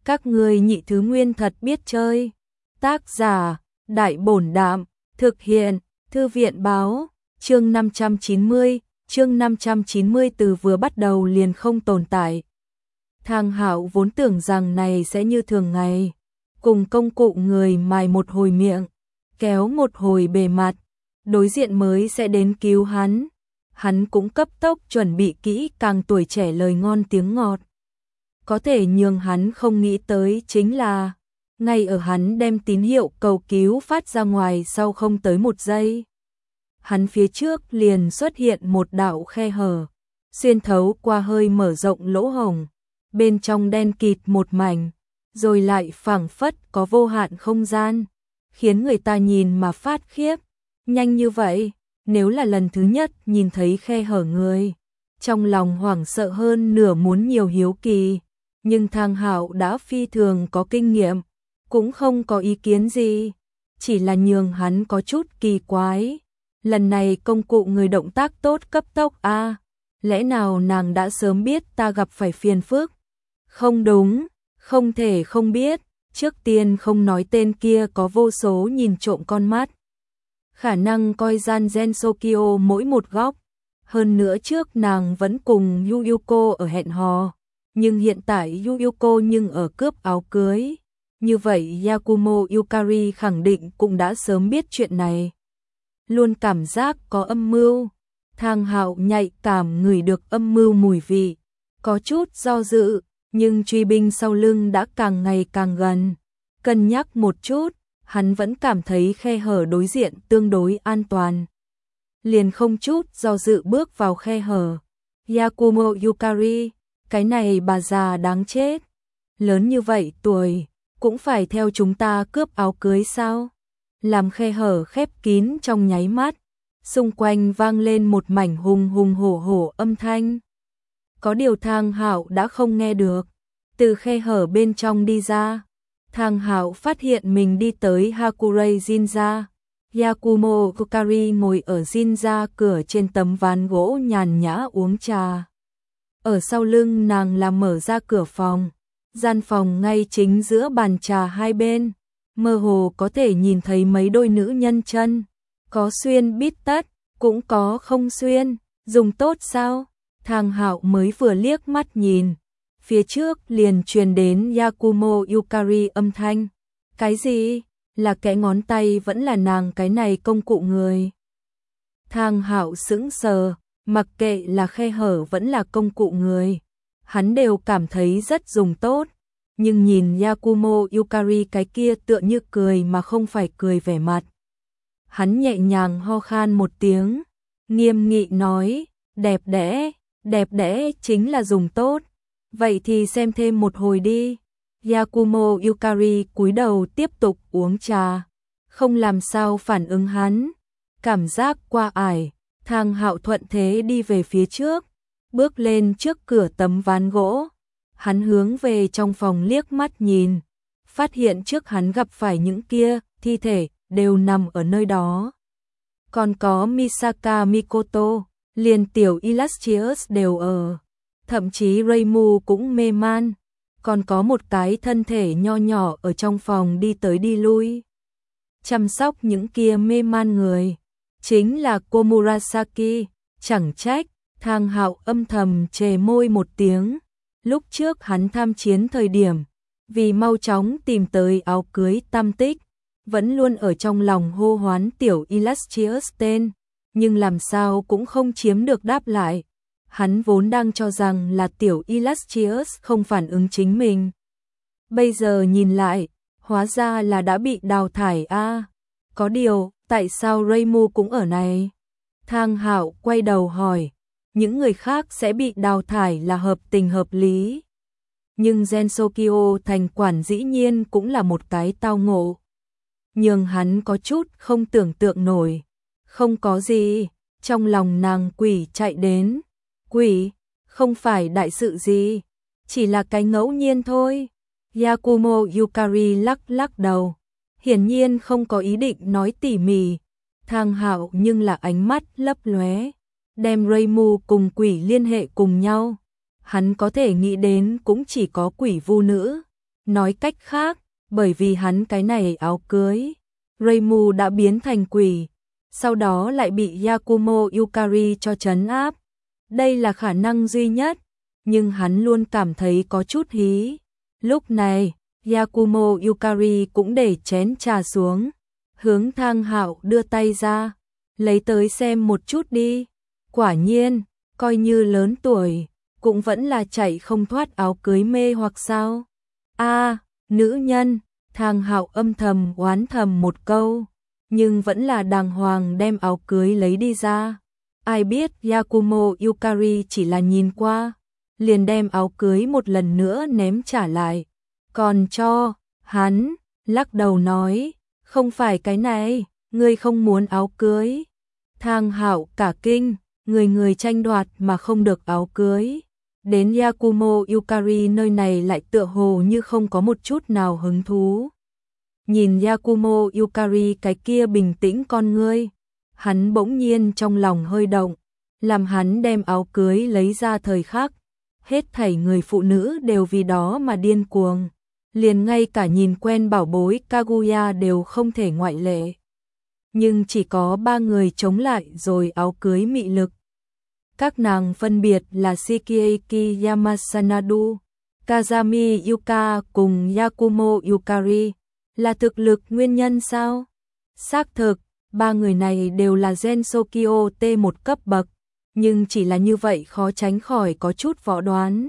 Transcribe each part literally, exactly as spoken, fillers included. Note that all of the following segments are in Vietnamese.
Các ngươi nhị thứ nguyên thật biết chơi. Tác giả, Đại Bổn Đạm, thực hiện, Thư viện Báo, chương năm trăm chín mươi, chương năm trăm chín mươi từ vừa bắt đầu liền không tồn tại. Thang Hạo vốn tưởng rằng này sẽ như thường ngày, cùng công cụ người mài một hồi miệng, kéo một hồi bề mặt, đối diện mới sẽ đến cứu hắn. Hắn cũng cấp tốc chuẩn bị kỹ càng tuổi trẻ lời ngon tiếng ngọt. Có thể nhường hắn không nghĩ tới chính là, ngay ở hắn đem tín hiệu cầu cứu phát ra ngoài sau không tới một giây, hắn phía trước liền xuất hiện một đạo khe hở, xuyên thấu qua hơi mở rộng lỗ hổng, bên trong đen kịt một mảnh, rồi lại phảng phất có vô hạn không gian, khiến người ta nhìn mà phát khiếp. Nhanh như vậy, nếu là lần thứ nhất nhìn thấy khe hở người, trong lòng hoảng sợ hơn nửa muốn nhiều hiếu kỳ, nhưng Thang Hạo đã phi thường có kinh nghiệm, cũng không có ý kiến gì, chỉ là nhường hắn có chút kỳ quái. Lần này công cụ người động tác tốt cấp tốc a, à, lẽ nào nàng đã sớm biết ta gặp phải phiền phức? Không đúng, không thể không biết, trước tiên không nói tên kia có vô số nhìn trộm con mắt, khả năng coi gian Gen Sokyo mỗi một góc, hơn nữa trước nàng vẫn cùng Yu Yuko ở hẹn hò, nhưng hiện tại Yu Yuko nhưng ở cướp áo cưới, như vậy Yakumo Yukari khẳng định cũng đã sớm biết chuyện này. Luôn cảm giác có âm mưu, Thang Hạo nhạy cảm ngửi được âm mưu mùi vị, có chút do dự, nhưng truy binh sau lưng đã càng ngày càng gần. Cân nhắc một chút, hắn vẫn cảm thấy khe hở đối diện tương đối an toàn. Liền không chút do dự bước vào khe hở. Yakumo Yukari, cái này bà già đáng chết. Lớn như vậy tuổi, cũng phải theo chúng ta cướp áo cưới sao? Làm khe hở khép kín trong nháy mắt, xung quanh vang lên một mảnh hùng hùng hổ hổ âm thanh. Có điều Thang Hạo đã không nghe được, từ khe hở bên trong đi ra. Thang Hạo phát hiện mình đi tới Hakurei Jinja. Yakumo Yukari ngồi ở Jinja cửa trên tấm ván gỗ nhàn nhã uống trà. Ở sau lưng nàng là mở ra cửa phòng, gian phòng ngay chính giữa bàn trà hai bên, mơ hồ có thể nhìn thấy mấy đôi nữ nhân chân, có xuyên bít tất, cũng có không xuyên, dùng tốt sao? Thang Hạo mới vừa liếc mắt nhìn, phía trước liền truyền đến Yakumo Yukari âm thanh. Cái gì? Là kẽ ngón tay vẫn là nàng cái này công cụ người? Thang Hạo sững sờ, mặc kệ là khe hở vẫn là công cụ người, hắn đều cảm thấy rất dùng tốt, nhưng nhìn Yakumo Yukari cái kia tựa như cười mà không phải cười vẻ mặt. Hắn nhẹ nhàng ho khan một tiếng, nghiêm nghị nói, đẹp đẽ, đẹp đẽ chính là dùng tốt, vậy thì xem thêm một hồi đi. Yakumo Yukari cúi đầu tiếp tục uống trà, không làm sao phản ứng hắn. Cảm giác qua ải, Thang Hạo thuận thế đi về phía trước, bước lên trước cửa tấm ván gỗ. Hắn hướng về trong phòng liếc mắt nhìn, phát hiện trước hắn gặp phải những kia thi thể đều nằm ở nơi đó. Còn có Misaka Mikoto, liền tiểu Illustrious đều ở, thậm chí Reimu cũng mê man, còn có một cái thân thể nho nhỏ ở trong phòng đi tới đi lui. Chăm sóc những kia mê man người, chính là Komurasaki, chẳng trách. Thang Hạo âm thầm chề môi một tiếng. Lúc trước hắn tham chiến thời điểm, vì mau chóng tìm tới áo cưới tam tích, vẫn luôn ở trong lòng hô hoán tiểu Illustrious tên, nhưng làm sao cũng không chiếm được đáp lại. Hắn vốn đang cho rằng là tiểu Illustrious không phản ứng chính mình. Bây giờ nhìn lại, hóa ra là đã bị đào thải a. À, có điều, tại sao Reimu cũng ở này? Thang Hạo quay đầu hỏi. Những người khác sẽ bị đào thải là hợp tình hợp lý. Nhưng Gen Sokyo thành quản dĩ nhiên cũng là một cái tao ngộ. Nhưng hắn có chút không tưởng tượng nổi. Không có gì, trong lòng nàng quỷ chạy đến. Quỷ, không phải đại sự gì, chỉ là cái ngẫu nhiên thôi. Yakumo Yukari lắc lắc đầu, hiển nhiên không có ý định nói tỉ mỉ. Thang Hạo nhưng là ánh mắt lấp lóe, đem Reimu cùng quỷ liên hệ cùng nhau. Hắn có thể nghĩ đến cũng chỉ có quỷ vu nữ, Nói cách khác, bởi vì hắn cái này áo cưới, Reimu đã biến thành quỷ, sau đó lại bị Yakumo Yukari cho trấn áp. Đây là khả năng duy nhất, nhưng hắn luôn cảm thấy có chút hí. Lúc này, Yakumo Yukari cũng để chén trà xuống, hướng Thang Hạo đưa tay ra, lấy tới xem một chút đi. Quả nhiên, coi như lớn tuổi, cũng vẫn là chạy không thoát áo cưới mê hoặc sao. A, nữ nhân, Thang Hạo âm thầm oán thầm một câu, nhưng vẫn là đàng hoàng đem áo cưới lấy đi ra. Ai biết Yakumo Yukari chỉ là nhìn qua, liền đem áo cưới một lần nữa ném trả lại, còn cho hắn lắc đầu nói, không phải cái này, ngươi không muốn áo cưới. Thang Hạo cả kinh, người người tranh đoạt mà không được áo cưới. Đến Yakumo Yukari nơi này lại tựa hồ như không có một chút nào hứng thú. Nhìn Yakumo Yukari cái kia bình tĩnh con ngươi, hắn bỗng nhiên trong lòng hơi động, làm hắn đem áo cưới lấy ra thời khắc. Hết thảy người phụ nữ đều vì đó mà điên cuồng, liền ngay cả nhìn quen bảo bối Kaguya đều không thể ngoại lệ. Nhưng chỉ có ba người chống lại rồi áo cưới mị lực. Các nàng phân biệt là Shikieki Yamasanadu, Kazami Yuka cùng Yakumo Yukari. Là thực lực nguyên nhân sao? Xác thực, ba người này đều là Gensokyo T một cấp bậc, nhưng chỉ là như vậy khó tránh khỏi có chút võ đoán.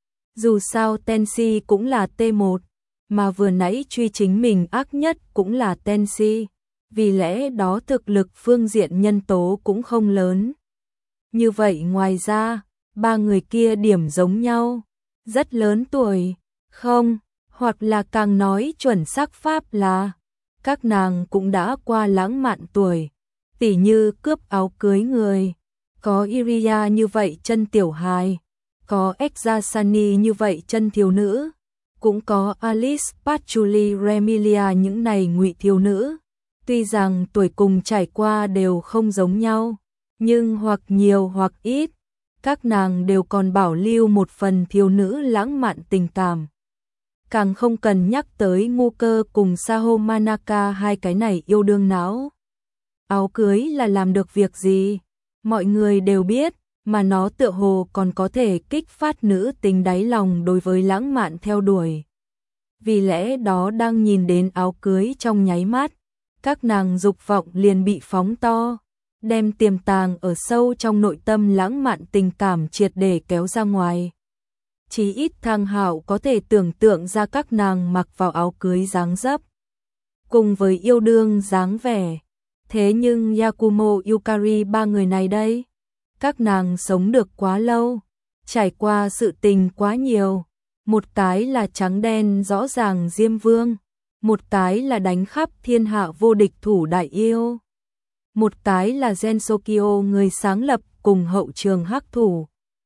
Dù sao Tenshi cũng là T một, mà vừa nãy truy chính mình ác nhất cũng là Tenshi, vì lẽ đó thực lực phương diện nhân tố cũng không lớn. Như vậy ngoài ra, ba người kia điểm giống nhau, rất lớn tuổi, không, hoặc là càng nói chuẩn xác pháp là, các nàng cũng đã qua lãng mạn tuổi, tỉ như cướp áo cưới người, có Iria như vậy chân tiểu hài, có Exasani như vậy chân thiếu nữ, cũng có Alice Patchouli Remilia những này ngụy thiếu nữ. Tuy rằng tuổi cùng trải qua đều không giống nhau, nhưng hoặc nhiều hoặc ít, các nàng đều còn bảo lưu một phần thiếu nữ lãng mạn tình cảm. Càng không cần nhắc tới Ngu Cơ cùng Saho Manaka hai cái này yêu đương não. Áo cưới là làm được việc gì? Mọi người đều biết, mà nó tựa hồ còn có thể kích phát nữ tính đáy lòng đối với lãng mạn theo đuổi. Vì lẽ đó đang nhìn đến áo cưới trong nháy mắt, các nàng dục vọng liền bị phóng to, đem tiềm tàng ở sâu trong nội tâm lãng mạn tình cảm triệt để kéo ra ngoài. Chỉ ít Thang Hạo có thể tưởng tượng ra các nàng mặc vào áo cưới dáng dấp, cùng với yêu đương dáng vẻ. Thế nhưng Yakumo Yukari ba người này đây, các nàng sống được quá lâu, trải qua sự tình quá nhiều. Một cái là trắng đen rõ ràng Diêm Vương, một cái là đánh khắp thiên hạ vô địch thủ đại yêu, một cái là Gensokyo người sáng lập cùng hậu trường hắc thủ.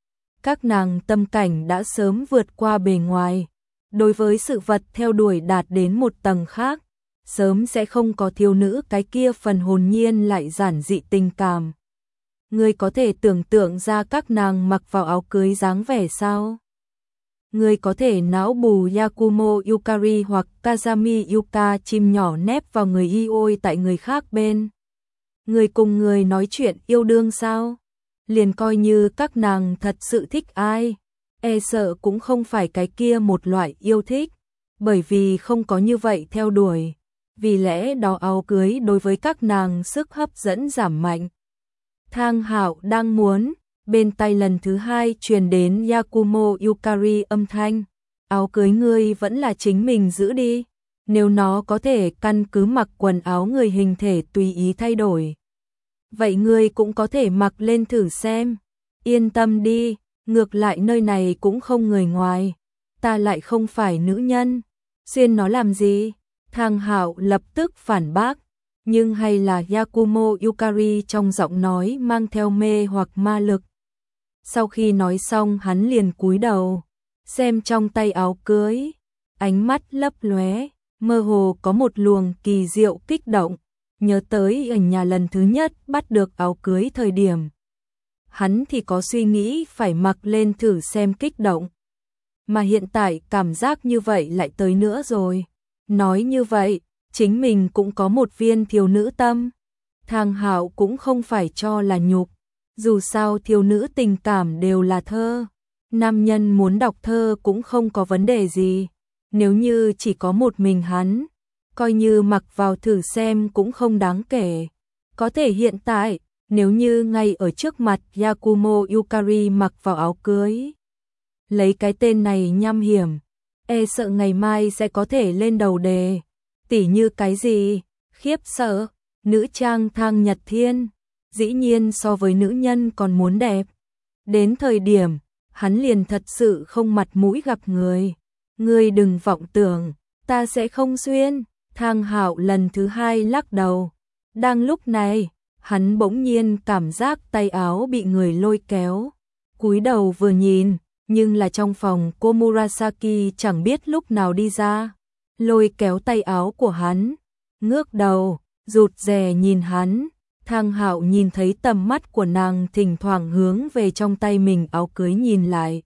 Các nàng tâm cảnh đã sớm vượt qua bề ngoài, đối với sự vật theo đuổi đạt đến một tầng khác, sớm sẽ không có thiếu nữ cái kia phần hồn nhiên lại giản dị tình cảm. Ngươi có thể tưởng tượng ra các nàng mặc vào áo cưới dáng vẻ sao? Ngươi có thể não bù Yakumo Yukari hoặc Kazami Yuka chim nhỏ nép vào người Ioi tại người khác bên. Ngươi cùng người nói chuyện yêu đương sao? Liền coi như các nàng thật sự thích ai, e sợ cũng không phải cái kia một loại yêu thích, bởi vì không có như vậy theo đuổi. Vì lẽ đó áo cưới đối với các nàng sức hấp dẫn giảm mạnh. Thang Hạo đang muốn, bên tai lần thứ hai truyền đến Yakumo Yukari âm thanh, áo cưới ngươi vẫn là chính mình giữ đi, nếu nó có thể căn cứ mặc quần áo người hình thể tùy ý thay đổi. Vậy ngươi cũng có thể mặc lên thử xem, yên tâm đi, ngược lại nơi này cũng không người ngoài, ta lại không phải nữ nhân, xuyên nó làm gì? Thang Hạo lập tức phản bác, nhưng hay là Yakumo Yukari trong giọng nói mang theo mê hoặc ma lực. Sau khi nói xong hắn liền cúi đầu, xem trong tay áo cưới, ánh mắt lấp lóe, mơ hồ có một luồng kỳ diệu kích động, nhớ tới ở nhà lần thứ nhất bắt được áo cưới thời điểm. Hắn thì có suy nghĩ phải mặc lên thử xem kích động. mà hiện tại cảm giác như vậy lại tới nữa rồi. Nói như vậy, chính mình cũng có một viên thiếu nữ tâm. Thang Hạo cũng không phải cho là nhục, dù sao thiếu nữ tình cảm đều là thơ. Nam nhân muốn đọc thơ cũng không có vấn đề gì, nếu như chỉ có một mình hắn, coi như mặc vào thử xem cũng không đáng kể. Có thể hiện tại, nếu như ngay ở trước mặt Yakumo Yukari mặc vào áo cưới, lấy cái tên này nham hiểm, e sợ ngày mai sẽ có thể lên đầu đề. Tỉ như cái gì? Khiếp sợ, nữ trang Thang Nhật Thiên, dĩ nhiên so với nữ nhân còn muốn đẹp. Đến thời điểm, hắn liền thật sự không mặt mũi gặp người. Ngươi đừng vọng tưởng, ta sẽ không xuyên. Thang Hạo lần thứ hai lắc đầu. Đang lúc này, hắn bỗng nhiên cảm giác tay áo bị người lôi kéo. Cúi đầu vừa nhìn, nhưng là trong phòng cô Murasaki chẳng biết lúc nào đi ra, lôi kéo tay áo của hắn, ngước đầu, rụt rè nhìn hắn. Thang Hạo nhìn thấy tầm mắt của nàng thỉnh thoảng hướng về trong tay mình áo cưới nhìn lại,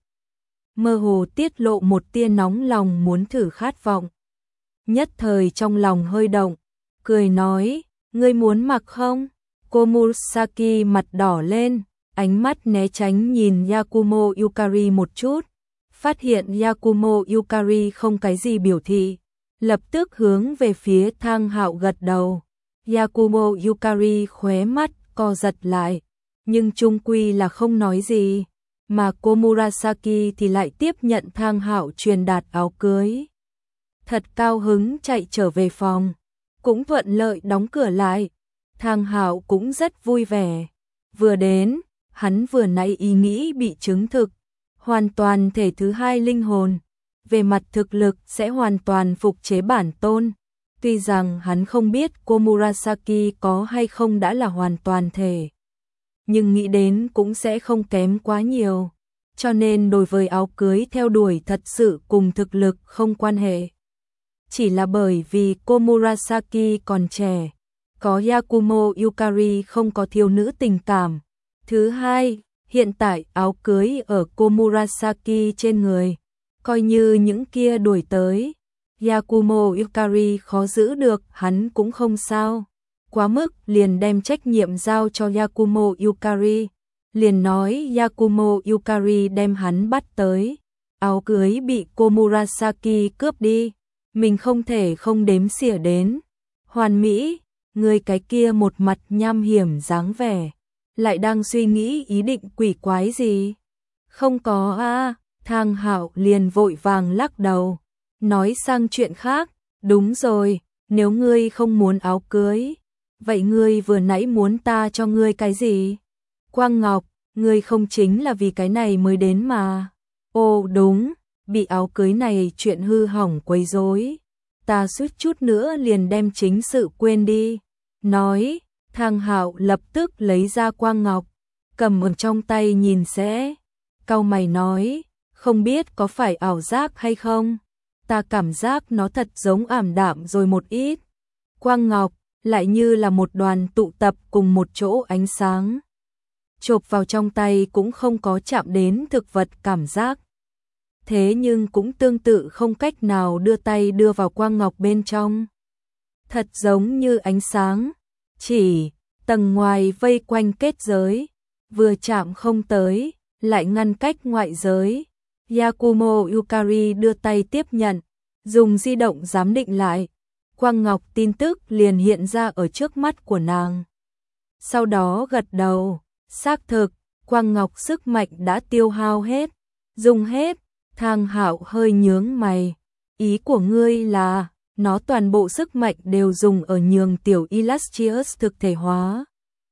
mơ hồ tiết lộ một tia nóng lòng muốn thử khát vọng. Nhất thời trong lòng hơi động, cười nói, ngươi muốn mặc không? Cô Murasaki mặt đỏ lên, ánh mắt né tránh nhìn Yakumo Yukari một chút, phát hiện Yakumo Yukari không cái gì biểu thị, lập tức hướng về phía Thang Hạo gật đầu. Yakumo Yukari khóe mắt co giật lại, nhưng chung quy là không nói gì, mà cô Murasaki thì lại tiếp nhận Thang Hạo truyền đạt áo cưới. Thật cao hứng chạy trở về phòng, cũng thuận lợi đóng cửa lại. Thang Hạo cũng rất vui vẻ. Vừa đến, hắn vừa nãy ý nghĩ bị chứng thực, hoàn toàn thể thứ hai linh hồn, về mặt thực lực sẽ hoàn toàn phục chế bản tôn. Tuy rằng hắn không biết cô Murasaki có hay không đã là hoàn toàn thể, nhưng nghĩ đến cũng sẽ không kém quá nhiều. Cho nên đối với áo cưới theo đuổi thật sự cùng thực lực không quan hệ. Chỉ là bởi vì cô Murasaki còn trẻ, có Yakumo Yukari không có thiếu nữ tình cảm. Thứ hai, hiện tại áo cưới ở cô Murasaki trên người, coi như những kia đuổi tới, Yakumo Yukari khó giữ được, hắn cũng không sao. Quá mức liền đem trách nhiệm giao cho Yakumo Yukari, liền nói Yakumo Yukari đem hắn bắt tới. Áo cưới bị cô Murasaki cướp đi, mình không thể không đếm xỉa đến. Hoàn mỹ, người cái kia một mặt nham hiểm dáng vẻ, lại đang suy nghĩ ý định quỷ quái gì? Không có a. À, Thang Hạo liền vội vàng lắc đầu, nói sang chuyện khác, đúng rồi, nếu ngươi không muốn áo cưới, vậy ngươi vừa nãy muốn ta cho ngươi cái gì? Quang Ngọc, ngươi không chính là vì cái này mới đến mà. Ồ đúng, bị áo cưới này chuyện hư hỏng quấy rối, ta suýt chút nữa liền đem chính sự quên đi. Nói, Thang Hạo lập tức lấy ra Quang Ngọc, cầm ở trong tay nhìn sẽ, cau mày nói, không biết có phải ảo giác hay không, ta cảm giác nó thật giống ảm đạm rồi một ít. Quang Ngọc lại như là một đoàn tụ tập cùng một chỗ ánh sáng, chộp vào trong tay cũng không có chạm đến thực vật cảm giác. Thế nhưng cũng tương tự không cách nào đưa tay đưa vào Quang Ngọc bên trong. Thật giống như ánh sáng, chỉ tầng ngoài vây quanh kết giới, vừa chạm không tới, lại ngăn cách ngoại giới. Yakumo Yukari đưa tay tiếp nhận, dùng di động giám định lại. Quang Ngọc tin tức liền hiện ra ở trước mắt của nàng. Sau đó gật đầu, xác thực, Quang Ngọc sức mạnh đã tiêu hao hết, dùng hết. Thang Hạo hơi nhướng mày, ý của ngươi là nó toàn bộ sức mạnh đều dùng ở nhường tiểu Illustrious thực thể hóa.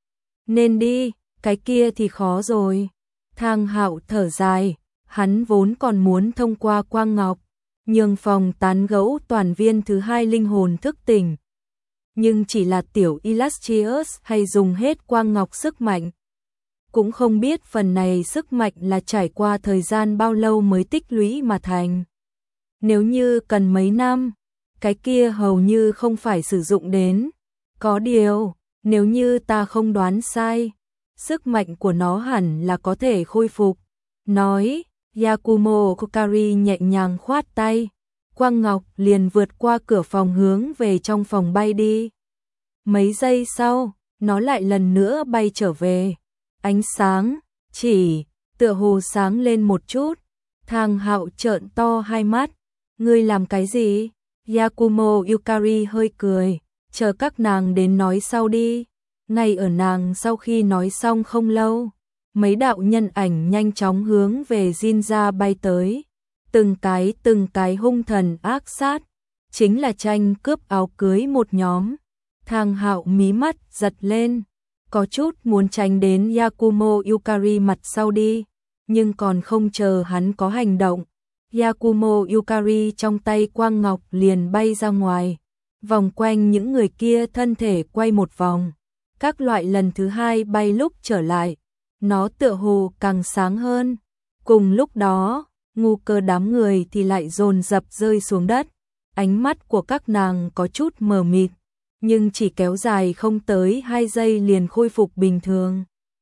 Nên đi, cái kia thì khó rồi. Thang Hạo thở dài, hắn vốn còn muốn thông qua Quang Ngọc, nhường phòng tán gẫu toàn viên thứ hai linh hồn thức tỉnh. Nhưng chỉ là tiểu Illustrious hay dùng hết Quang Ngọc sức mạnh. Cũng không biết phần này sức mạnh là trải qua thời gian bao lâu mới tích lũy mà thành. Nếu như cần mấy năm, cái kia hầu như không phải sử dụng đến. Có điều, nếu như ta không đoán sai, sức mạnh của nó hẳn là có thể khôi phục. Nói, Yakumo Kokari nhẹ nhàng khoát tay, quang ngọc liền vượt qua cửa phòng hướng về trong phòng bay đi. Mấy giây sau, nó lại lần nữa bay trở về. Ánh sáng, chỉ, tựa hồ sáng lên một chút. Thang Hạo trợn to hai mắt. Ngươi làm cái gì? Yakumo Yukari hơi cười, chờ các nàng đến nói sau đi. Ngay ở nàng sau khi nói xong không lâu, mấy đạo nhân ảnh nhanh chóng hướng về Jinja bay tới. Từng cái từng cái hung thần ác sát, chính là tranh cướp áo cưới một nhóm. Thang Hạo mí mắt giật lên, có chút muốn tránh đến Yakumo Yukari mặt sau đi, nhưng còn không chờ hắn có hành động, Yakumo Yukari trong tay quang ngọc liền bay ra ngoài, vòng quanh những người kia thân thể quay một vòng. Các loại lần thứ hai bay lúc trở lại, nó tựa hồ càng sáng hơn. Cùng lúc đó, ngu cơ đám người thì lại dồn dập rơi xuống đất. Ánh mắt của các nàng có chút mờ mịt, nhưng chỉ kéo dài không tới hai giây liền khôi phục bình thường.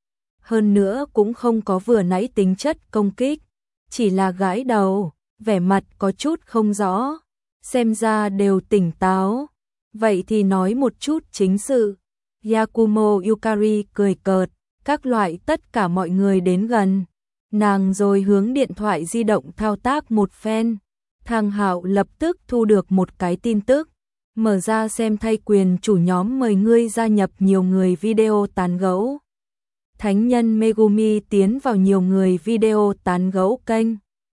Hơn nữa cũng không có vừa nãy tính chất công kích, chỉ là gãi đầu, vẻ mặt có chút không rõ, xem ra đều tỉnh táo. Vậy thì nói một chút chính sự. Yakumo Yukari cười cợt, các loại tất cả mọi người đến gần. Nàng rồi hướng điện thoại di động thao tác một phen. Thang Hạo lập tức thu được một cái tin tức. Mở ra xem thay quyền chủ nhóm mời ngươi gia nhập nhiều người video tán gẫu. Thánh nhân Megumi tiến vào nhiều người video tán gẫu kênh.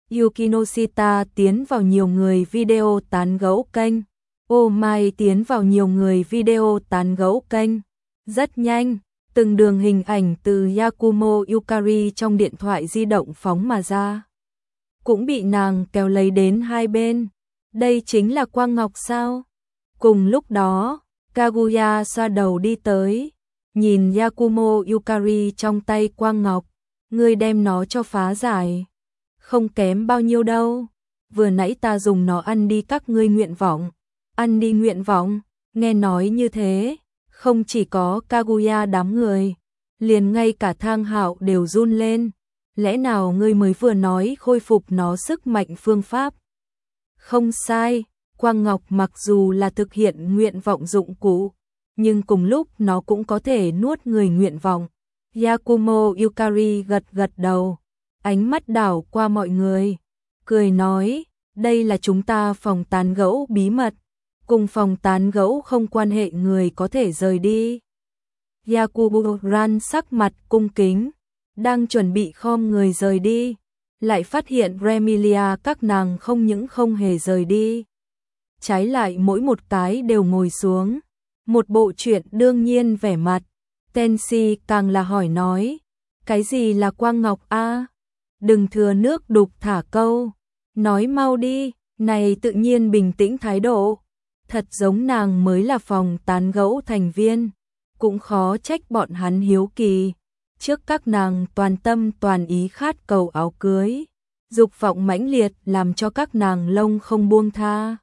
Yukinoshita tiến vào nhiều người video tán gẫu kênh. Oh My tiến vào nhiều người video tán gẫu kênh. Rất nhanh, từng đường hình ảnh từ Yakumo Yukari trong điện thoại di động phóng mà ra. Cũng bị nàng kéo lấy đến hai bên. Đây chính là Quang Ngọc sao? Cùng lúc đó, Kaguya xoa đầu đi tới, nhìn Yakumo Yukari trong tay Quang Ngọc, ngươi đem nó cho phá giải. Không kém bao nhiêu đâu, vừa nãy ta dùng nó ăn đi các ngươi nguyện vọng. Ăn đi nguyện vọng, nghe nói như thế, không chỉ có Kaguya đám người, liền ngay cả Thang Hạo đều run lên. Lẽ nào ngươi mới vừa nói khôi phục nó sức mạnh phương pháp? Không sai, Quang Ngọc mặc dù là thực hiện nguyện vọng dụng cụ, nhưng cùng lúc nó cũng có thể nuốt người nguyện vọng. Yakumo Yukari gật gật đầu, ánh mắt đảo qua mọi người, cười nói, đây là chúng ta phòng tán gẫu bí mật, cùng phòng tán gẫu không quan hệ người có thể rời đi. Yakubu-ran sắc mặt cung kính, đang chuẩn bị khom người rời đi, lại phát hiện Remilia các nàng không những không hề rời đi. Trái lại mỗi một cái đều ngồi xuống, một bộ chuyện đương nhiên vẻ mặt. Tenshi càng là hỏi nói, cái gì là Quang Ngọc a? Đừng thừa nước đục thả câu, nói mau đi, này tự nhiên bình tĩnh thái độ. Thật giống nàng mới là phòng tán gẫu thành viên, cũng khó trách bọn hắn hiếu kỳ. Trước các nàng toàn tâm toàn ý khát cầu áo cưới, dục vọng mãnh liệt làm cho các nàng lông không buông tha.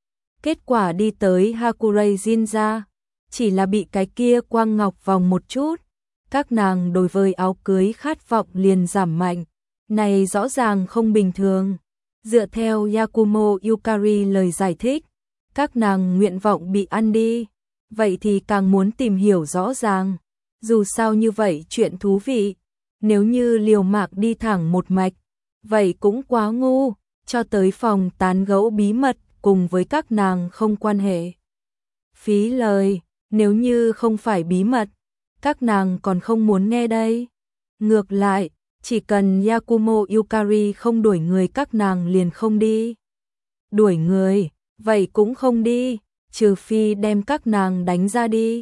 Kết quả đi tới Hakurei Jinja, chỉ là bị cái kia Quang Ngọc vòng một chút, các nàng đối với áo cưới khát vọng liền giảm mạnh. Này rõ ràng không bình thường. Dựa theo Yakumo Yukari lời giải thích, các nàng nguyện vọng bị ăn đi, vậy thì càng muốn tìm hiểu rõ ràng. Dù sao như vậy chuyện thú vị, nếu như liều mạng đi thẳng một mạch, vậy cũng quá ngu, cho tới phòng tán gẫu bí mật cùng với các nàng không quan hệ. Phí lời, nếu như không phải bí mật, các nàng còn không muốn nghe đây. Ngược lại, chỉ cần Yakumo Yukari không đuổi người các nàng liền không đi. Đuổi người, vậy cũng không đi, trừ phi đem các nàng đánh ra đi.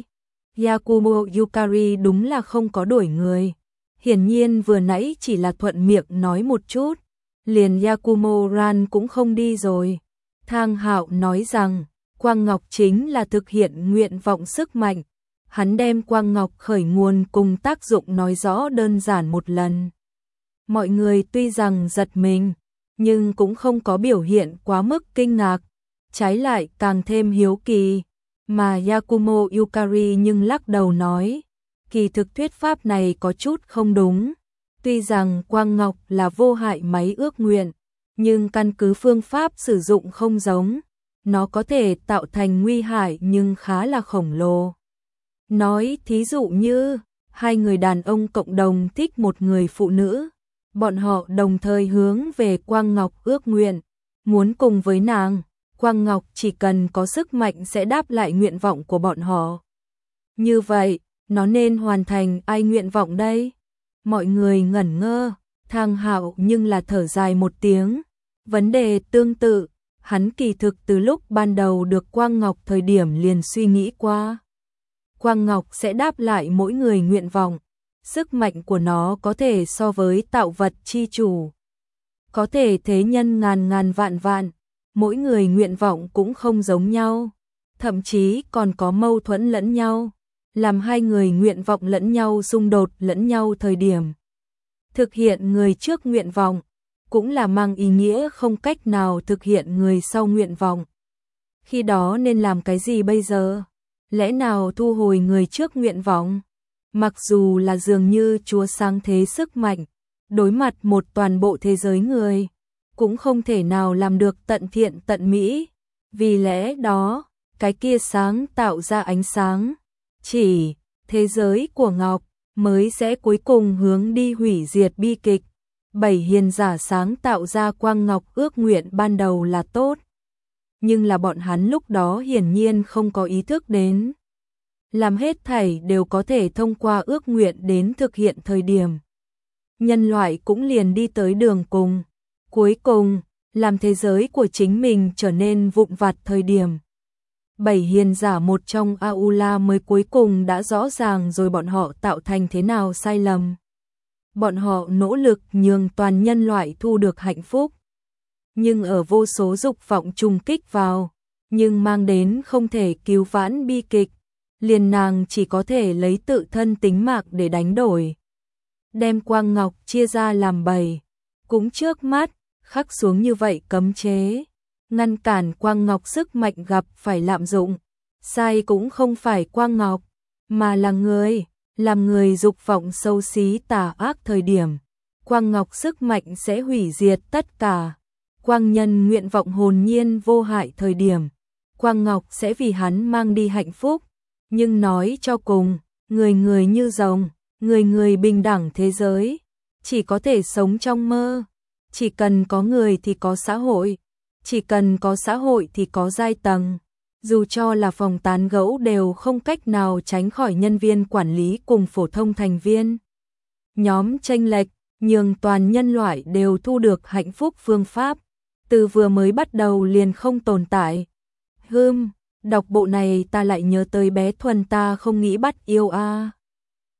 Yakumo Yukari đúng là không có đuổi người. Hiển nhiên vừa nãy chỉ là thuận miệng nói một chút, liền Yakumo Ran cũng không đi rồi. Thang Hạo nói rằng, Quang Ngọc chính là thực hiện nguyện vọng sức mạnh. Hắn đem Quang Ngọc khởi nguồn cùng tác dụng nói rõ đơn giản một lần. Mọi người tuy rằng giật mình, nhưng cũng không có biểu hiện quá mức kinh ngạc, trái lại càng thêm hiếu kỳ. Mà Yakumo Yukari nhưng lắc đầu nói, kỳ thực thuyết pháp này có chút không đúng. Tuy rằng quang ngọc là vô hại máy ước nguyện, nhưng căn cứ phương pháp sử dụng không giống, nó có thể tạo thành nguy hại nhưng khá là khổng lồ. Nói thí dụ như, hai người đàn ông cộng đồng thích một người phụ nữ, bọn họ đồng thời hướng về quang ngọc ước nguyện, muốn cùng với nàng, quang ngọc chỉ cần có sức mạnh sẽ đáp lại nguyện vọng của bọn họ. Như vậy, nó nên hoàn thành ai nguyện vọng đây? Mọi người ngẩn ngơ, Thang Hạo nhưng là thở dài một tiếng. Vấn đề tương tự, hắn kỳ thực từ lúc ban đầu được Quang Ngọc thời điểm liền suy nghĩ qua. Quang Ngọc sẽ đáp lại mỗi người nguyện vọng, sức mạnh của nó có thể so với tạo vật chi chủ. Có thể thế nhân ngàn ngàn vạn vạn, mỗi người nguyện vọng cũng không giống nhau, thậm chí còn có mâu thuẫn lẫn nhau, làm hai người nguyện vọng lẫn nhau xung đột lẫn nhau thời điểm. Thực hiện người trước nguyện vọng, cũng là mang ý nghĩa không cách nào thực hiện người sau nguyện vọng. Khi đó nên làm cái gì bây giờ? Lẽ nào thu hồi người trước nguyện vọng? Mặc dù là dường như Chúa sáng thế sức mạnh, đối mặt một toàn bộ thế giới người, cũng không thể nào làm được tận thiện tận mỹ. Vì lẽ đó, cái kia sáng tạo ra ánh sáng, chỉ thế giới của Ngọc mới sẽ cuối cùng hướng đi hủy diệt bi kịch. Bảy hiền giả sáng tạo ra Quang Ngọc ước nguyện ban đầu là tốt, nhưng là bọn hắn lúc đó hiển nhiên không có ý thức đến. Làm hết thảy đều có thể thông qua ước nguyện đến thực hiện thời điểm. Nhân loại cũng liền đi tới đường cùng. Cuối cùng, làm thế giới của chính mình trở nên vụn vặt thời điểm. Bảy hiền giả một trong Aula mới cuối cùng đã rõ ràng rồi bọn họ tạo thành thế nào sai lầm. Bọn họ nỗ lực nhường toàn nhân loại thu được hạnh phúc. Nhưng ở vô số dục vọng trùng kích vào, nhưng mang đến không thể cứu vãn bi kịch, liền nàng chỉ có thể lấy tự thân tính mạng để đánh đổi. Đem Quang Ngọc chia ra làm bảy, cũng trước mắt, khắc xuống như vậy cấm chế. Ngăn cản Quang Ngọc sức mạnh gặp phải lạm dụng, sai cũng không phải Quang Ngọc, mà là người, làm người dục vọng sâu xí tà ác thời điểm. Quang Ngọc sức mạnh sẽ hủy diệt tất cả. Quang Nhân nguyện vọng hồn nhiên vô hại thời điểm, Quang Ngọc sẽ vì hắn mang đi hạnh phúc. Nhưng nói cho cùng, người người như rồng, người người bình đẳng thế giới, chỉ có thể sống trong mơ. Chỉ cần có người thì có xã hội, chỉ cần có xã hội thì có giai tầng. Dù cho là phòng tán gẫu đều không cách nào tránh khỏi nhân viên quản lý cùng phổ thông thành viên. Nhóm chênh lệch, nhường toàn nhân loại đều thu được hạnh phúc phương pháp, từ vừa mới bắt đầu liền không tồn tại. Hừm, đọc bộ này ta lại nhớ tới bé Thuần ta không nghĩ bắt yêu a. À.